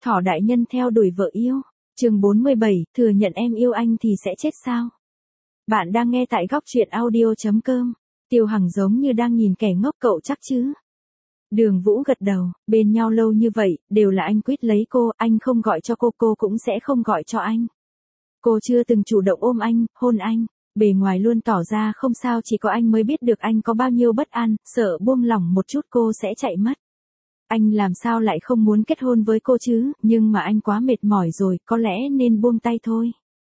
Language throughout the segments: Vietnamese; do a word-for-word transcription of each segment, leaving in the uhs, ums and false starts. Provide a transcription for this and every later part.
Thỏ đại nhân theo đuổi vợ yêu. Chương bốn mươi bảy, thừa nhận em yêu anh thì sẽ chết sao? Bạn đang nghe tại góc truyện audio chấm com. Tiêu Hằng giống như đang nhìn kẻ ngốc, cậu chắc chứ? Đường Vũ gật đầu, bên nhau lâu như vậy, đều là anh quyết lấy cô, anh không gọi cho cô, cô cũng sẽ không gọi cho anh. Cô chưa từng chủ động ôm anh, hôn anh, bề ngoài luôn tỏ ra không sao, chỉ có anh mới biết được anh có bao nhiêu bất an, sợ buông lỏng một chút cô sẽ chạy mất. Anh làm sao lại không muốn kết hôn với cô chứ, nhưng mà anh quá mệt mỏi rồi, có lẽ nên buông tay thôi.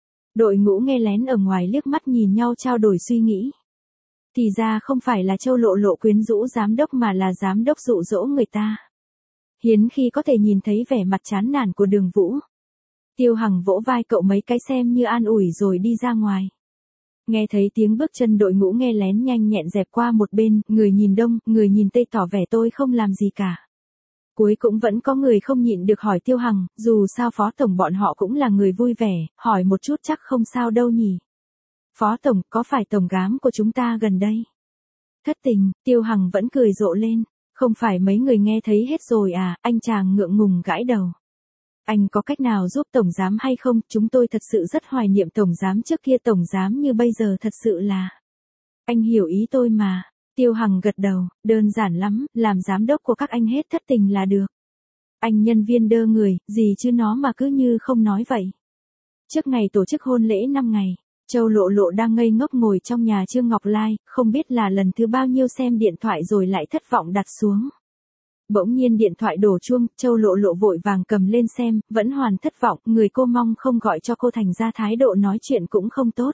Đội ngũ nghe lén ở ngoài liếc mắt nhìn nhau trao đổi suy nghĩ. Thì ra không phải là Châu Lộ Lộ quyến rũ giám đốc mà là giám đốc dụ dỗ người ta. Hiếm khi có thể nhìn thấy vẻ mặt chán nản của Đường Vũ. Tiêu Hằng vỗ vai cậu mấy cái xem như an ủi rồi đi ra ngoài. Nghe thấy tiếng bước chân, đội ngũ nghe lén nhanh nhẹn dẹp qua một bên, người nhìn đông, người nhìn tây, tỏ vẻ tôi không làm gì cả. Cuối cũng vẫn có người không nhịn được hỏi Tiêu Hằng, dù sao Phó Tổng bọn họ cũng là người vui vẻ, hỏi một chút chắc không sao đâu nhỉ. Phó Tổng, có phải Tổng Giám của chúng ta gần đây? Thất tình, Tiêu Hằng vẫn cười rộ lên, không phải mấy người nghe thấy hết rồi à, anh chàng ngượng ngùng gãi đầu. Anh có cách nào giúp Tổng Giám hay không, chúng tôi thật sự rất hoài niệm Tổng Giám trước kia, Tổng Giám như bây giờ thật sự là... Anh hiểu ý tôi mà. Tiêu Hằng gật đầu, đơn giản lắm, làm giám đốc của các anh hết thất tình là được. Anh nhân viên đơ người, gì chứ nó mà cứ như không nói vậy. Trước ngày tổ chức hôn lễ năm ngày, Châu Lộ Lộ đang ngây ngốc ngồi trong nhà Trương Ngọc Lai, không biết là lần thứ bao nhiêu xem điện thoại rồi lại thất vọng đặt xuống. Bỗng nhiên điện thoại đổ chuông, Châu Lộ Lộ vội vàng cầm lên xem, vẫn hoàn thất vọng, người cô mong không gọi cho cô, thành ra thái độ nói chuyện cũng không tốt.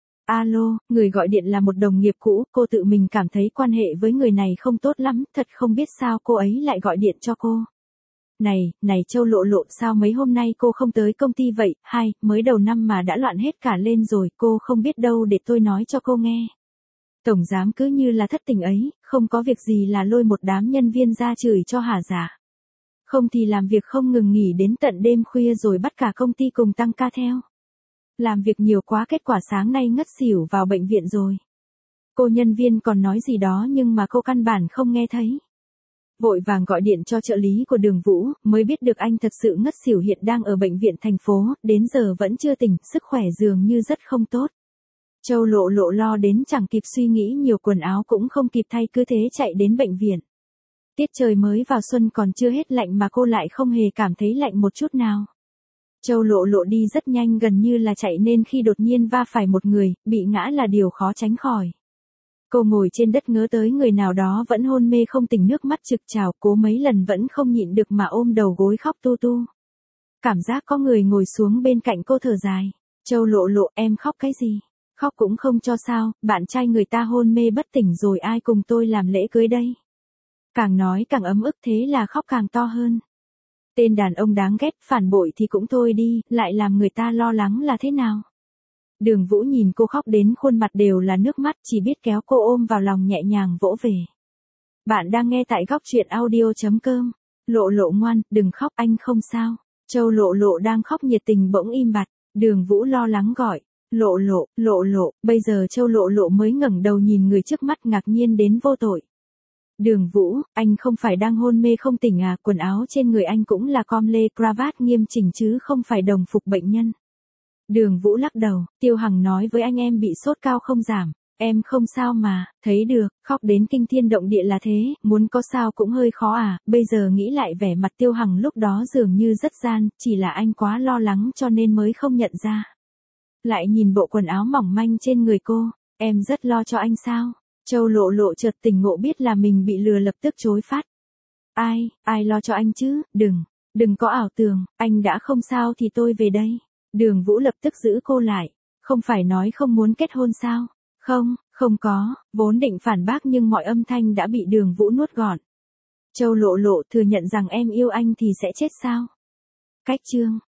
Alo, người gọi điện là một đồng nghiệp cũ, cô tự mình cảm thấy quan hệ với người này không tốt lắm, thật không biết sao cô ấy lại gọi điện cho cô. Này, này Châu Lộ Lộ, sao mấy hôm nay cô không tới công ty vậy, hai, mới đầu năm mà đã loạn hết cả lên rồi, cô không biết đâu để tôi nói cho cô nghe. Tổng Giám cứ như là thất tình ấy, không có việc gì là lôi một đám nhân viên ra chửi cho hả dạ. Không thì làm việc không ngừng nghỉ đến tận đêm khuya rồi bắt cả công ty cùng tăng ca theo. Làm việc nhiều quá, kết quả sáng nay ngất xỉu vào bệnh viện rồi. Cô nhân viên còn nói gì đó nhưng mà cô căn bản không nghe thấy. Vội vàng gọi điện cho trợ lý của Đường Vũ, mới biết được anh thật sự ngất xỉu, hiện đang ở bệnh viện thành phố, đến giờ vẫn chưa tỉnh, sức khỏe dường như rất không tốt. Châu Lộ Lộ lo đến chẳng kịp suy nghĩ nhiều, quần áo cũng không kịp thay, cứ thế chạy đến bệnh viện. Tiết trời mới vào xuân còn chưa hết lạnh mà cô lại không hề cảm thấy lạnh một chút nào. Châu Lộ Lộ đi rất nhanh, gần như là chạy, nên khi đột nhiên va phải một người, bị ngã là điều khó tránh khỏi. Cô ngồi trên đất ngớ tới người nào đó vẫn hôn mê không tỉnh, nước mắt trực trào, cố mấy lần vẫn không nhịn được mà ôm đầu gối khóc tu tu. Cảm giác có người ngồi xuống bên cạnh cô thở dài. Châu Lộ Lộ, em khóc cái gì? Khóc cũng không cho sao, bạn trai người ta hôn mê bất tỉnh rồi, ai cùng tôi làm lễ cưới đây? Càng nói càng ấm ức, thế là khóc càng to hơn. Tên đàn ông đáng ghét, phản bội thì cũng thôi đi, lại làm người ta lo lắng là thế nào? Đường Vũ nhìn cô khóc đến khuôn mặt đều là nước mắt, chỉ biết kéo cô ôm vào lòng nhẹ nhàng vỗ về. Bạn đang nghe tại góc truyện audio chấm com. Lộ Lộ ngoan, đừng khóc, anh không sao. Châu Lộ Lộ đang khóc nhiệt tình bỗng im bặt, Đường Vũ lo lắng gọi. Lộ Lộ, Lộ Lộ, bây giờ Châu Lộ Lộ mới ngẩng đầu nhìn người trước mắt, ngạc nhiên đến vô tội. Đường Vũ, anh không phải đang hôn mê không tỉnh à, quần áo trên người anh cũng là com lê cravat nghiêm chỉnh chứ không phải đồng phục bệnh nhân. Đường Vũ lắc đầu, Tiêu Hằng nói với anh em bị sốt cao không giảm, em không sao mà, thấy được, khóc đến kinh thiên động địa là thế, muốn có sao cũng hơi khó à, bây giờ nghĩ lại vẻ mặt Tiêu Hằng lúc đó dường như rất gian, chỉ là anh quá lo lắng cho nên mới không nhận ra. Lại nhìn bộ quần áo mỏng manh trên người cô, em rất lo cho anh sao? Châu Lộ Lộ chợt tỉnh ngộ, biết là mình bị lừa, lập tức chối phát. Ai, ai lo cho anh chứ, đừng, đừng có ảo tưởng, anh đã không sao thì tôi về đây. Đường Vũ lập tức giữ cô lại, không phải nói không muốn kết hôn sao? Không, không có, vốn định phản bác nhưng mọi âm thanh đã bị Đường Vũ nuốt gọn. Châu Lộ Lộ, thừa nhận rằng em yêu anh thì sẽ chết sao? Cách chương